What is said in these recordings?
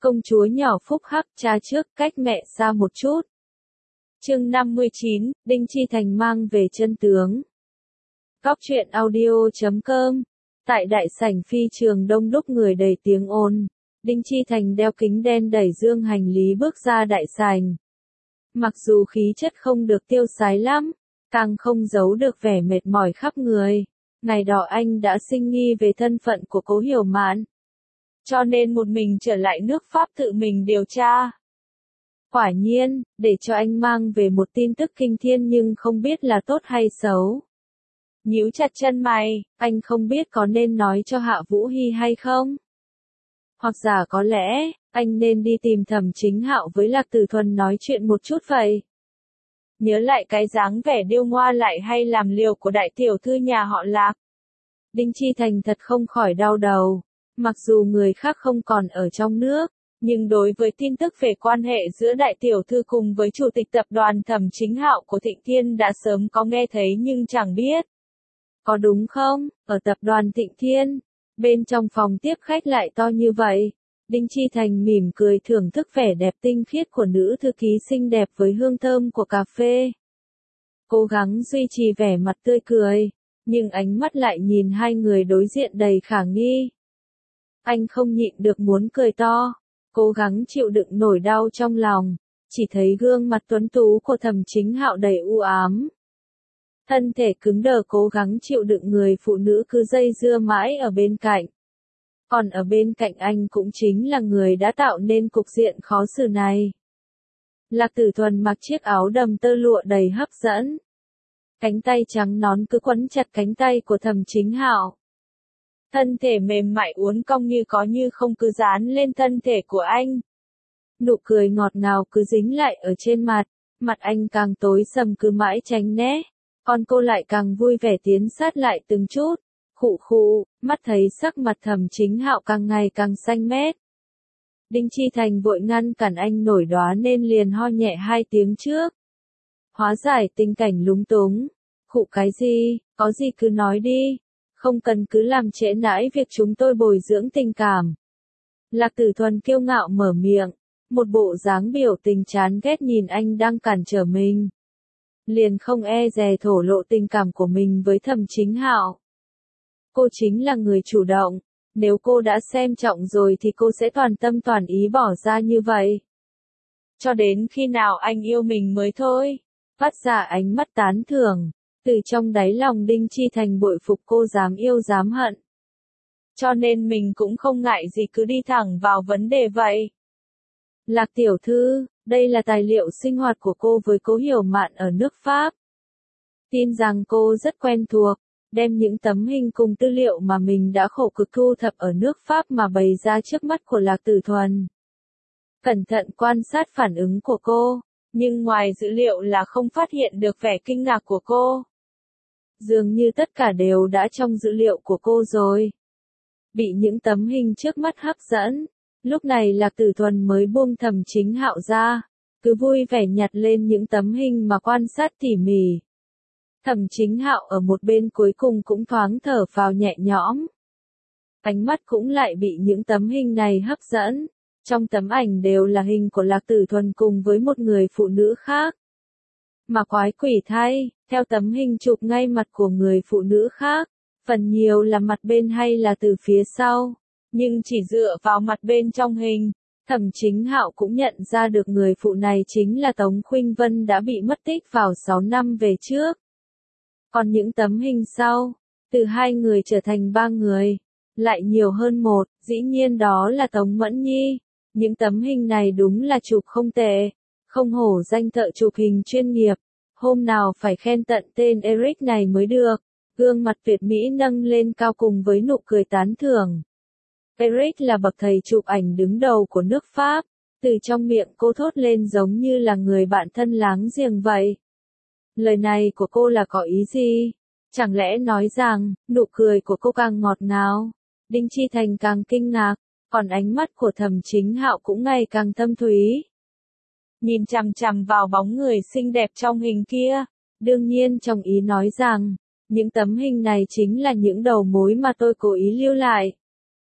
Công chúa nhỏ phúc hắc cha trước cách mẹ xa một chút. Chương 59, Đinh Chi Thành mang về chân tướng. Góc truyện audio.com. Tại đại sảnh phi trường đông đúc người đầy tiếng ồn, Đinh Chi Thành đeo kính đen đẩy dương hành lý bước ra đại sảnh. Mặc dù khí chất không được tiêu sái lắm, càng không giấu được vẻ mệt mỏi khắp người. Ngày đó anh đã sinh nghi về thân phận của Cố Hiểu Mạn, cho nên một mình trở lại nước Pháp tự mình điều tra. Quả nhiên, để cho anh mang về một tin tức kinh thiên nhưng không biết là tốt hay xấu. Nhíu chặt chân mày, anh không biết có nên nói cho Hạ Vũ Hy hay không? Hoặc giả có lẽ, anh nên đi tìm Thẩm Chính Hạo với Lạc Tử Thuần nói chuyện một chút vậy. Nhớ lại cái dáng vẻ điêu ngoa lại hay làm liều của đại tiểu thư nhà họ Lạc. Đinh Chi Thành thật không khỏi đau đầu. Mặc dù người khác không còn ở trong nước, nhưng đối với tin tức về quan hệ giữa đại tiểu thư cùng với chủ tịch tập đoàn Thẩm Chính Hạo của Thịnh Thiên đã sớm có nghe thấy nhưng chẳng biết. Có đúng không, ở tập đoàn Thịnh Thiên, bên trong phòng tiếp khách lại to như vậy. Đinh Chi Thành mỉm cười thưởng thức vẻ đẹp tinh khiết của nữ thư ký xinh đẹp với hương thơm của cà phê. Cố gắng duy trì vẻ mặt tươi cười, nhưng ánh mắt lại nhìn hai người đối diện đầy khả nghi. Anh không nhịn được muốn cười to, cố gắng chịu đựng nỗi đau trong lòng, chỉ thấy gương mặt tuấn tú của Thẩm Chính Hạo đầy u ám. Thân thể cứng đờ cố gắng chịu đựng người phụ nữ cứ dây dưa mãi ở bên cạnh. Còn ở bên cạnh anh cũng chính là người đã tạo nên cục diện khó xử này. Lạc Tử Thuần mặc chiếc áo đầm tơ lụa đầy hấp dẫn. Cánh tay trắng nón cứ quấn chặt cánh tay của Thẩm Chính Hạo. Thân thể mềm mại uốn cong như có như không cứ dán lên thân thể của anh. Nụ cười ngọt ngào cứ dính lại ở trên mặt, mặt anh càng tối sầm cứ mãi tránh né. Còn cô lại càng vui vẻ tiến sát lại từng chút. Khụ khụ, mắt thấy sắc mặt Thẩm Chính Hạo càng ngày càng xanh mét. Đinh Chi Thành vội ngăn cản anh nổi đoá nên liền ho nhẹ hai tiếng trước. Hóa giải tình cảnh lúng túng. Khụ cái gì, có gì cứ nói đi. Không cần cứ làm trễ nãi việc chúng tôi bồi dưỡng tình cảm. Lạc Tử Thuần kiêu ngạo mở miệng, một bộ dáng biểu tình chán ghét nhìn anh đang cản trở mình. Liền không e dè thổ lộ tình cảm của mình với Thẩm Chính Hạo. Cô chính là người chủ động, nếu cô đã xem trọng rồi thì cô sẽ toàn tâm toàn ý bỏ ra như vậy. Cho đến khi nào anh yêu mình mới thôi. Phát ra ánh mắt tán thưởng. Từ trong đáy lòng Đinh Chi Thành bội phục cô dám yêu dám hận. Cho nên mình cũng không ngại gì cứ đi thẳng vào vấn đề vậy. Lạc tiểu thư, đây là tài liệu sinh hoạt của cô với Cố Hiểu Mạn ở nước Pháp. Tin rằng cô rất quen thuộc, đem những tấm hình cùng tư liệu mà mình đã khổ cực thu thập ở nước Pháp mà bày ra trước mắt của Lạc Tử Thuần. Cẩn thận quan sát phản ứng của cô, nhưng ngoài dữ liệu là không phát hiện được vẻ kinh ngạc của cô. Dường như tất cả đều đã trong dữ liệu của cô rồi. Bị những tấm hình trước mắt hấp dẫn, lúc này Lạc Tử Thuần mới buông Thẩm Chính Hạo ra, cứ vui vẻ nhặt lên những tấm hình mà quan sát tỉ mỉ. Thẩm Chính Hạo ở một bên cuối cùng cũng thoáng thở phào nhẹ nhõm. Ánh mắt cũng lại bị những tấm hình này hấp dẫn. Trong tấm ảnh đều là hình của Lạc Tử Thuần cùng với một người phụ nữ khác. Mà quái quỷ thay, theo tấm hình chụp ngay mặt của người phụ nữ khác, phần nhiều là mặt bên hay là từ phía sau, nhưng chỉ dựa vào mặt bên trong hình, Thẩm Chính Hạo cũng nhận ra được người phụ này chính là Tống Khuynh Vân đã bị mất tích vào 6 năm về trước. Còn những tấm hình sau, từ 2 người trở thành 3 người, lại nhiều hơn một, dĩ nhiên đó là Tống Mẫn Nhi. Những tấm hình này đúng là chụp không tệ, không hổ danh thợ chụp hình chuyên nghiệp. Hôm nào phải khen tận tên Eric này mới được. Gương mặt Việt Mỹ nâng lên cao cùng với nụ cười tán thưởng. Eric là bậc thầy chụp ảnh đứng đầu của nước Pháp. Từ trong miệng cô thốt lên giống như là người bạn thân láng giềng vậy. Lời này của cô là có ý gì? Chẳng lẽ nói rằng, nụ cười của cô càng ngọt ngào? Đinh Chi Thành càng kinh ngạc, còn ánh mắt của Thẩm Chính Hạo cũng ngày càng thâm thúy. Nhìn chằm chằm vào bóng người xinh đẹp trong hình kia, đương nhiên trong ý nói rằng, những tấm hình này chính là những đầu mối mà tôi cố ý lưu lại.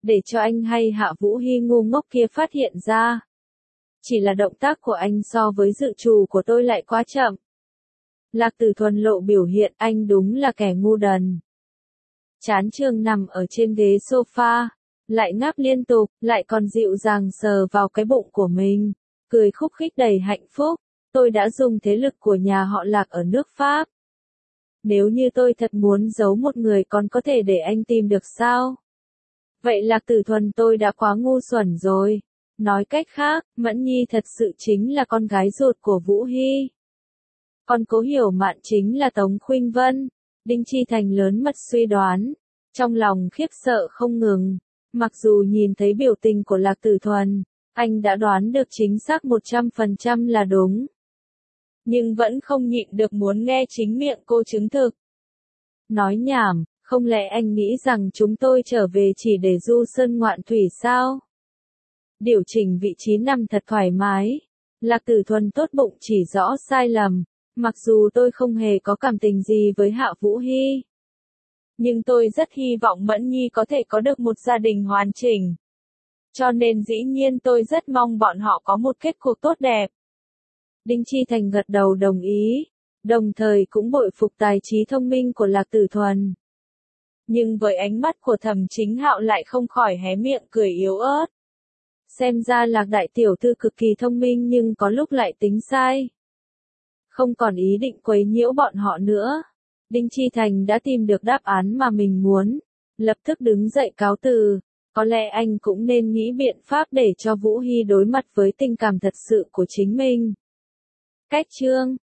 để cho anh hay Hạ Vũ Hy ngu ngốc kia phát hiện ra. Chỉ là động tác của anh so với dự trù của tôi lại quá chậm. Lạc Tử Thuần lộ biểu hiện anh đúng là kẻ ngu đần. Chán trường nằm ở trên ghế sofa, lại ngáp liên tục, lại còn dịu dàng sờ vào cái bụng của mình, cười khúc khích đầy hạnh phúc. Tôi đã dùng thế lực của nhà họ Lạc ở nước Pháp. Nếu như tôi thật muốn giấu một người còn có thể để anh tìm được sao? Vậy Lạc Tử Thuần tôi đã quá ngu xuẩn rồi. Nói cách khác, Mẫn Nhi thật sự chính là con gái ruột của Vũ Hy. Còn Cố Hiểu Mạn chính là Tống Khuynh Vân. Đinh Chi Thành lớn mật suy đoán, trong lòng khiếp sợ không ngừng. Mặc dù nhìn thấy biểu tình của Lạc Tử Thuần, anh đã đoán được chính xác 100% là đúng. Nhưng vẫn không nhịn được muốn nghe chính miệng cô chứng thực. Nói nhảm, không lẽ anh nghĩ rằng chúng tôi trở về chỉ để du sơn ngoạn thủy sao? Điều chỉnh vị trí nằm thật thoải mái. Lạc Tử Thuần tốt bụng chỉ rõ sai lầm. Mặc dù tôi không hề có cảm tình gì với Hạ Vũ Hy, nhưng tôi rất hy vọng Mẫn Nhi có thể có được một gia đình hoàn chỉnh. Cho nên dĩ nhiên tôi rất mong bọn họ có một kết cục tốt đẹp. Đinh Chi Thành gật đầu đồng ý, đồng thời cũng bội phục tài trí thông minh của Lạc Tử Thuần. Nhưng với ánh mắt của Thẩm Chính Hạo lại không khỏi hé miệng cười yếu ớt. Xem ra Lạc đại tiểu thư cực kỳ thông minh nhưng có lúc lại tính sai. Không còn ý định quấy nhiễu bọn họ nữa. Đinh Chi Thành đã tìm được đáp án mà mình muốn. Lập tức đứng dậy cáo từ. Có lẽ anh cũng nên nghĩ biện pháp để cho Vũ Hy đối mặt với tình cảm thật sự của chính mình. Cách chương